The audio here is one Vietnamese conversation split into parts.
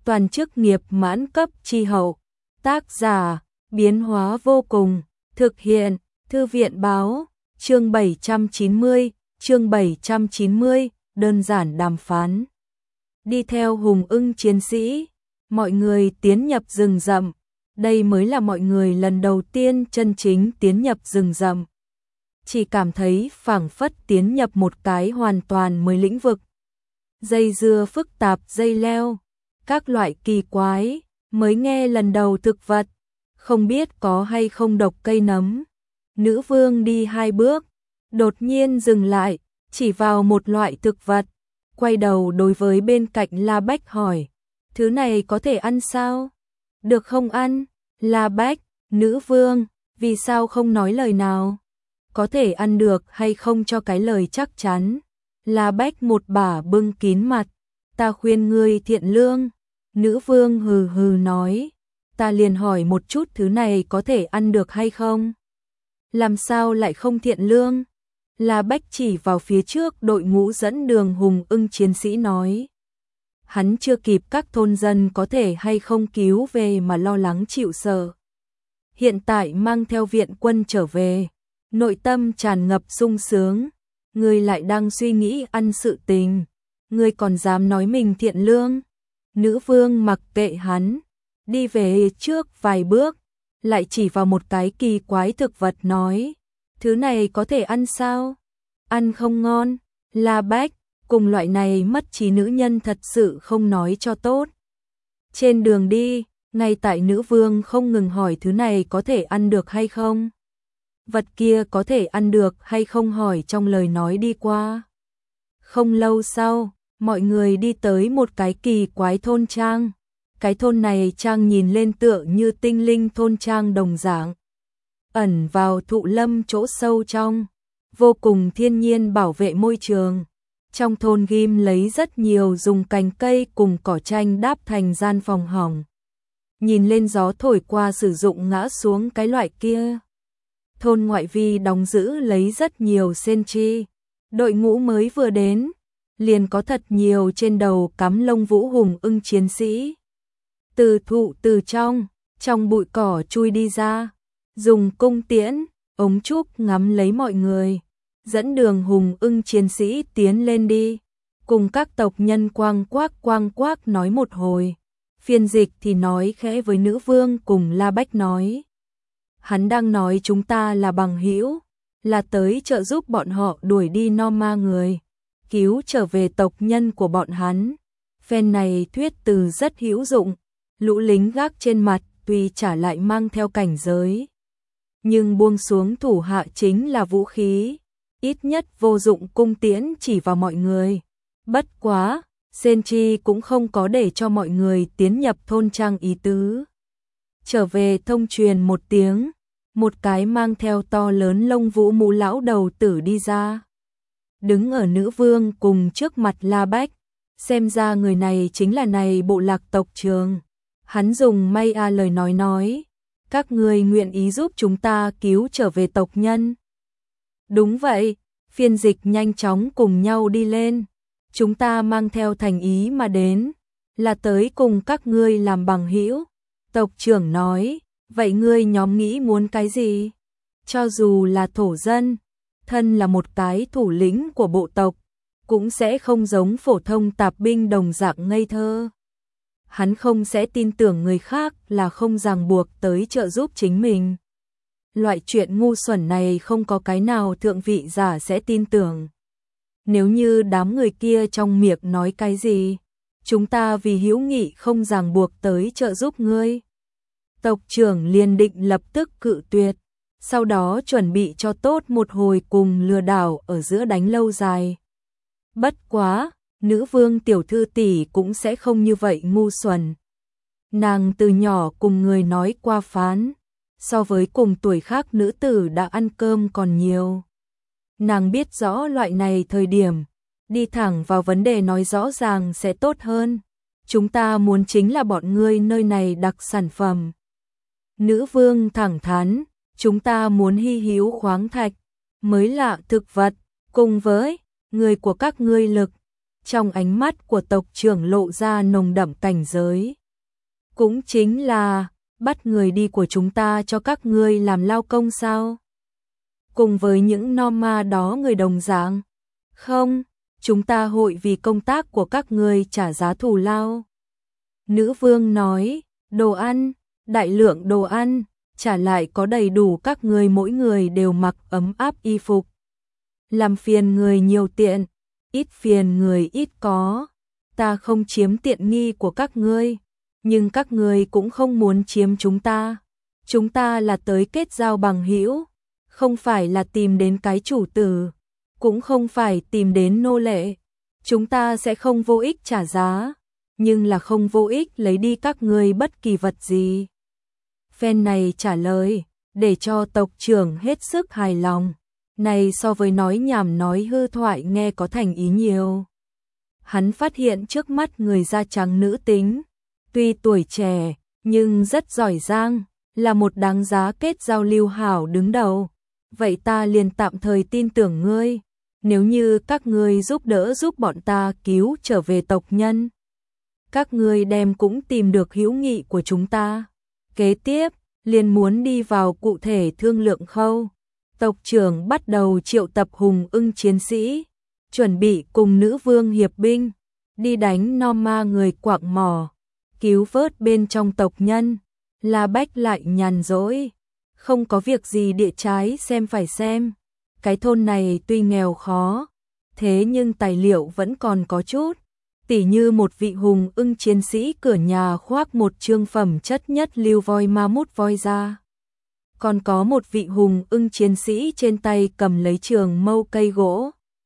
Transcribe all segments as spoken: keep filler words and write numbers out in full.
toàn chức nghiệp mãn cấp chi hậu. Tác giả, biến hóa vô cùng, thực hiện, Thư viện báo, chương bảy trăm chín mươi, chương bảy trăm chín mươi, đơn giản đàm phán. Đi theo Hùng Ưng chiến sĩ, mọi người tiến nhập rừng rậm, đây mới là mọi người lần đầu tiên chân chính tiến nhập rừng rậm. Chỉ cảm thấy phảng phất tiến nhập một cái hoàn toàn mới lĩnh vực. Dây dưa phức tạp dây leo, các loại kỳ quái, mới nghe lần đầu thực vật, không biết có hay không độc cây nấm. Nữ vương đi hai bước, đột nhiên dừng lại, chỉ vào một loại thực vật, quay đầu đối với bên cạnh La Bách hỏi, thứ này có thể ăn sao? Được không ăn? La Bách, nữ vương, vì sao không nói lời nào? Có thể ăn được hay không cho cái lời chắc chắn? La Bách một bả bưng kín mặt, ta khuyên ngươi thiện lương. Nữ vương hừ hừ nói, ta liền hỏi một chút thứ này có thể ăn được hay không? Làm sao lại không thiện lương? La Bách chỉ vào phía trước đội ngũ dẫn đường Hùng Ưng chiến sĩ nói. Hắn chưa kịp các thôn dân có thể hay không cứu về mà lo lắng chịu sợ. Hiện tại mang theo viện quân trở về, nội tâm tràn ngập sung sướng, người lại đang suy nghĩ ăn sự tình, người còn dám nói mình thiện lương. Nữ vương mặc kệ hắn, đi về trước vài bước, lại chỉ vào một cái kỳ quái thực vật nói, thứ này có thể ăn sao? Ăn không ngon. La Bách, cùng loại này mất trí nữ nhân thật sự không nói cho tốt. Trên đường đi, ngay tại nữ vương không ngừng hỏi thứ này có thể ăn được hay không. Vật kia có thể ăn được hay không hỏi trong lời nói đi qua. Không lâu sau, mọi người đi tới một cái kỳ quái thôn trang. Cái thôn này trang nhìn lên tựa như tinh linh thôn trang đồng dạng. Ẩn vào thụ lâm chỗ sâu trong, vô cùng thiên nhiên bảo vệ môi trường. Trong thôn ghim lấy rất nhiều dùng cành cây cùng cỏ tranh đáp thành gian phòng hỏng. Nhìn lên gió thổi qua sử dụng ngã xuống cái loại kia. Thôn ngoại vi đóng giữ lấy rất nhiều sentry. Đội ngũ mới vừa đến, liền có thật nhiều trên đầu cắm lông vũ Hùng Ưng chiến sĩ. Từ thụ từ trong, trong bụi cỏ chui đi ra, dùng cung tiễn, ống trúc ngắm lấy mọi người. Dẫn đường Hùng Ưng chiến sĩ tiến lên đi, cùng các tộc nhân quang quác quang quác nói một hồi. Phiên dịch thì nói khẽ với nữ vương cùng La Bách nói. Hắn đang nói chúng ta là bằng hữu, là tới trợ giúp bọn họ đuổi đi no ma người, cứu trở về tộc nhân của bọn hắn. Phen này thuyết từ rất hữu dụng, lũ lính gác trên mặt tuy trả lại mang theo cảnh giới, nhưng buông xuống thủ hạ chính là vũ khí, ít nhất vô dụng cung tiễn chỉ vào mọi người. Bất quá, Sentry cũng không có để cho mọi người tiến nhập thôn trang ý tứ. Trở về thông truyền một tiếng, một cái mang theo to lớn lông vũ mũ lão đầu tử đi ra. Đứng ở nữ vương cùng trước mặt La Bách, xem ra người này chính là này bộ lạc tộc trường. Hắn dùng may a lời nói nói, các người nguyện ý giúp chúng ta cứu trở về tộc nhân. Đúng vậy, phiên dịch nhanh chóng cùng nhau đi lên. Chúng ta mang theo thành ý mà đến, là tới cùng các ngươi làm bằng hữu. Tộc trưởng nói, vậy ngươi nhóm nghĩ muốn cái gì? Cho dù là thổ dân, thân là một cái thủ lĩnh của bộ tộc, cũng sẽ không giống phổ thông tạp binh đồng dạng ngây thơ. Hắn không sẽ tin tưởng người khác là không ràng buộc tới trợ giúp chính mình. Loại chuyện ngu xuẩn này không có cái nào thượng vị giả sẽ tin tưởng. Nếu như đám người kia trong miệng nói cái gì, chúng ta vì hữu nghị không ràng buộc tới trợ giúp ngươi. Tộc trưởng liền định lập tức cự tuyệt, sau đó chuẩn bị cho tốt một hồi cùng lừa đảo ở giữa đánh lâu dài. Bất quá, nữ vương tiểu thư tỷ cũng sẽ không như vậy ngu xuẩn. Nàng từ nhỏ cùng người nói qua phán, so với cùng tuổi khác nữ tử đã ăn cơm còn nhiều. Nàng biết rõ loại này thời điểm, đi thẳng vào vấn đề nói rõ ràng sẽ tốt hơn. Chúng ta muốn chính là bọn ngươi nơi này đặc sản phẩm. Nữ vương thẳng thắn, chúng ta muốn hy hữu khoáng thạch, mới lạ thực vật, cùng với người của các ngươi lực. trong ánh mắt của tộc trưởng lộ ra nồng đậm cảnh giới. Cũng chính là, bắt người đi của chúng ta cho các ngươi làm lao công sao? Cùng với những Noma đó người đồng dạng. Không, chúng ta hội vì công tác của các ngươi trả giá thù lao. Nữ vương nói, đồ ăn, đại lượng đồ ăn, trả lại có đầy đủ các ngươi mỗi người đều mặc ấm áp y phục. Làm phiền người nhiều tiện, ít phiền người ít có. Ta không chiếm tiện nghi của các ngươi, nhưng các ngươi cũng không muốn chiếm chúng ta. Chúng ta là tới kết giao bằng hữu, không phải là tìm đến cái chủ tử, cũng không phải tìm đến nô lệ. Chúng ta sẽ không vô ích trả giá, nhưng là không vô ích lấy đi các ngươi bất kỳ vật gì. Phen này trả lời, để cho tộc trưởng hết sức hài lòng. Này so với nói nhảm nói hư thoại nghe có thành ý nhiều. Hắn phát hiện trước mắt người da trắng nữ tính, tuy tuổi trẻ, nhưng rất giỏi giang, là một đáng giá kết giao lưu hảo đứng đầu. Vậy ta liền tạm thời tin tưởng ngươi, nếu như các ngươi giúp đỡ giúp bọn ta cứu trở về tộc nhân. Các ngươi đem cũng tìm được hữu nghị của chúng ta. Kế tiếp, liền muốn đi vào cụ thể thương lượng khâu. Tộc trưởng bắt đầu triệu tập hùng ưng chiến sĩ, chuẩn bị cùng nữ vương hiệp binh, đi đánh Noma người quạng mỏ, cứu vớt bên trong tộc nhân. La Bách lại nhàn rỗi, không có việc gì địa trái xem phải xem. Cái thôn này tuy nghèo khó, thế nhưng tài liệu vẫn còn có chút. Tỉ như một vị hùng ưng chiến sĩ cửa nhà khoác một trương phẩm chất nhất lưu voi ma mút voi ra. Còn có một vị hùng ưng chiến sĩ trên tay cầm lấy trường mâu cây gỗ.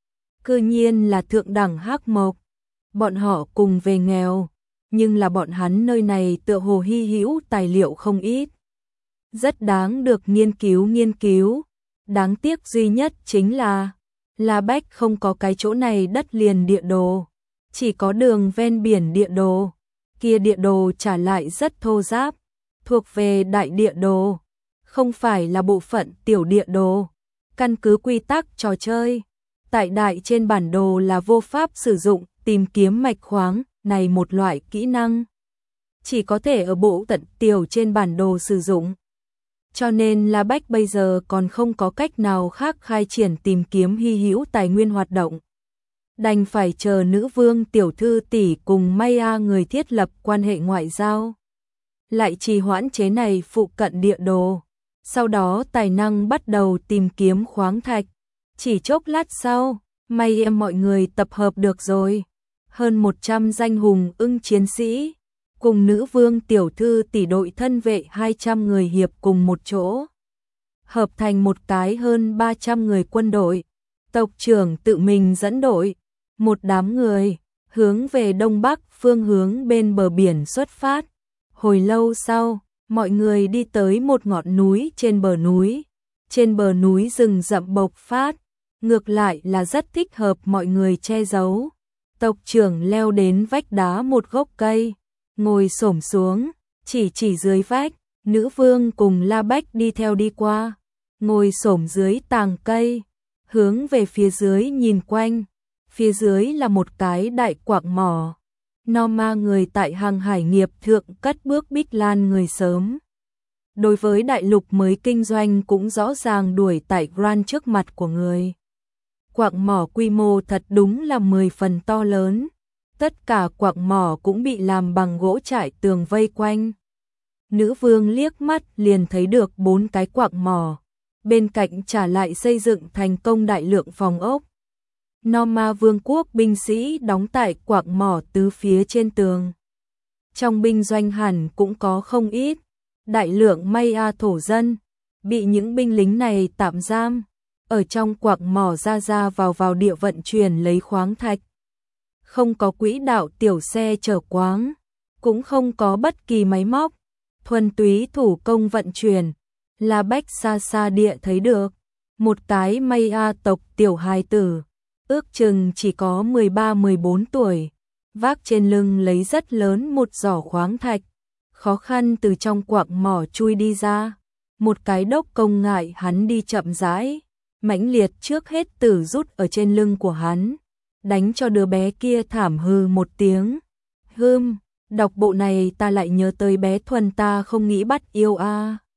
Cư nhiên là thượng đẳng hắc mộc. Bọn họ cùng về nghèo, nhưng là bọn hắn nơi này tựa hồ hy hữu tài liệu không ít. Rất đáng được nghiên cứu nghiên cứu. Đáng tiếc duy nhất chính là La Bách không có cái chỗ này đất liền địa đồ, chỉ có đường ven biển địa đồ. Kia địa đồ trả lại rất thô ráp, thuộc về đại địa đồ, không phải là bộ phận tiểu địa đồ. Căn cứ quy tắc trò chơi, tại đại trên bản đồ là vô pháp sử dụng tìm kiếm mạch khoáng này một loại kỹ năng, chỉ có thể ở bộ tận tiểu trên bản đồ sử dụng. Cho nên La Bách bây giờ còn không có cách nào khác khai triển tìm kiếm hy hữu tài nguyên hoạt động. Đành phải chờ nữ vương tiểu thư tỷ cùng Maya người thiết lập quan hệ ngoại giao. Lại trì hoãn chế này phụ cận địa đồ. Sau đó tài năng bắt đầu tìm kiếm khoáng thạch. Chỉ chốc lát sau, may em mọi người tập hợp được rồi. Hơn một trăm danh hùng ưng chiến sĩ, cùng nữ vương tiểu thư tỷ đội thân vệ hai trăm người hiệp cùng một chỗ. Hợp thành một cái hơn ba trăm người quân đội. Tộc trưởng tự mình dẫn đội, một đám người, hướng về đông bắc phương hướng bên bờ biển xuất phát. Hồi lâu sau, mọi người đi tới một ngọn núi trên bờ núi. Trên bờ núi rừng rậm bộc phát, ngược lại là rất thích hợp mọi người che giấu. Tộc trưởng leo đến vách đá một gốc cây, ngồi xổm xuống, chỉ chỉ dưới vách. Nữ vương cùng La Bách đi theo đi qua, ngồi xổm dưới tàng cây, hướng về phía dưới nhìn quanh. Phía dưới là một cái đại quạng mỏ. Noma người tại hàng hải nghiệp thượng cất bước Bích Lan người sớm. Đối với đại lục mới kinh doanh cũng rõ ràng đuổi tại Grand trước mặt của người. Quạng mỏ quy mô thật đúng là mười phần to lớn. Tất cả quạng mỏ cũng bị làm bằng gỗ trải tường vây quanh. Nữ vương liếc mắt liền thấy được bốn cái quạng mỏ. Bên cạnh trả lại xây dựng thành công đại lượng phòng ốc. Noma vương quốc binh sĩ đóng tại quạng mỏ tứ phía trên tường. Trong binh doanh hẳn cũng có không ít đại lượng Maya thổ dân, bị những binh lính này tạm giam, ở trong quạng mỏ ra ra vào vào địa vận chuyển lấy khoáng thạch. Không có quỹ đạo tiểu xe chở khoáng, cũng không có bất kỳ máy móc, thuần túy thủ công vận chuyển. La Bách xa xa địa thấy được một cái Maya tộc tiểu hài tử, ước chừng chỉ có mười ba mười bốn tuổi, vác trên lưng lấy rất lớn một giỏ khoáng thạch, khó khăn từ trong quạng mỏ chui đi ra. Một cái đốc công ngại hắn đi chậm rãi, mãnh liệt trước hết tử rút ở trên lưng của hắn, đánh cho đứa bé kia thảm hừ một tiếng. Hưm, đọc bộ này ta lại nhớ tới bé Thuần ta không nghĩ bắt yêu a. À.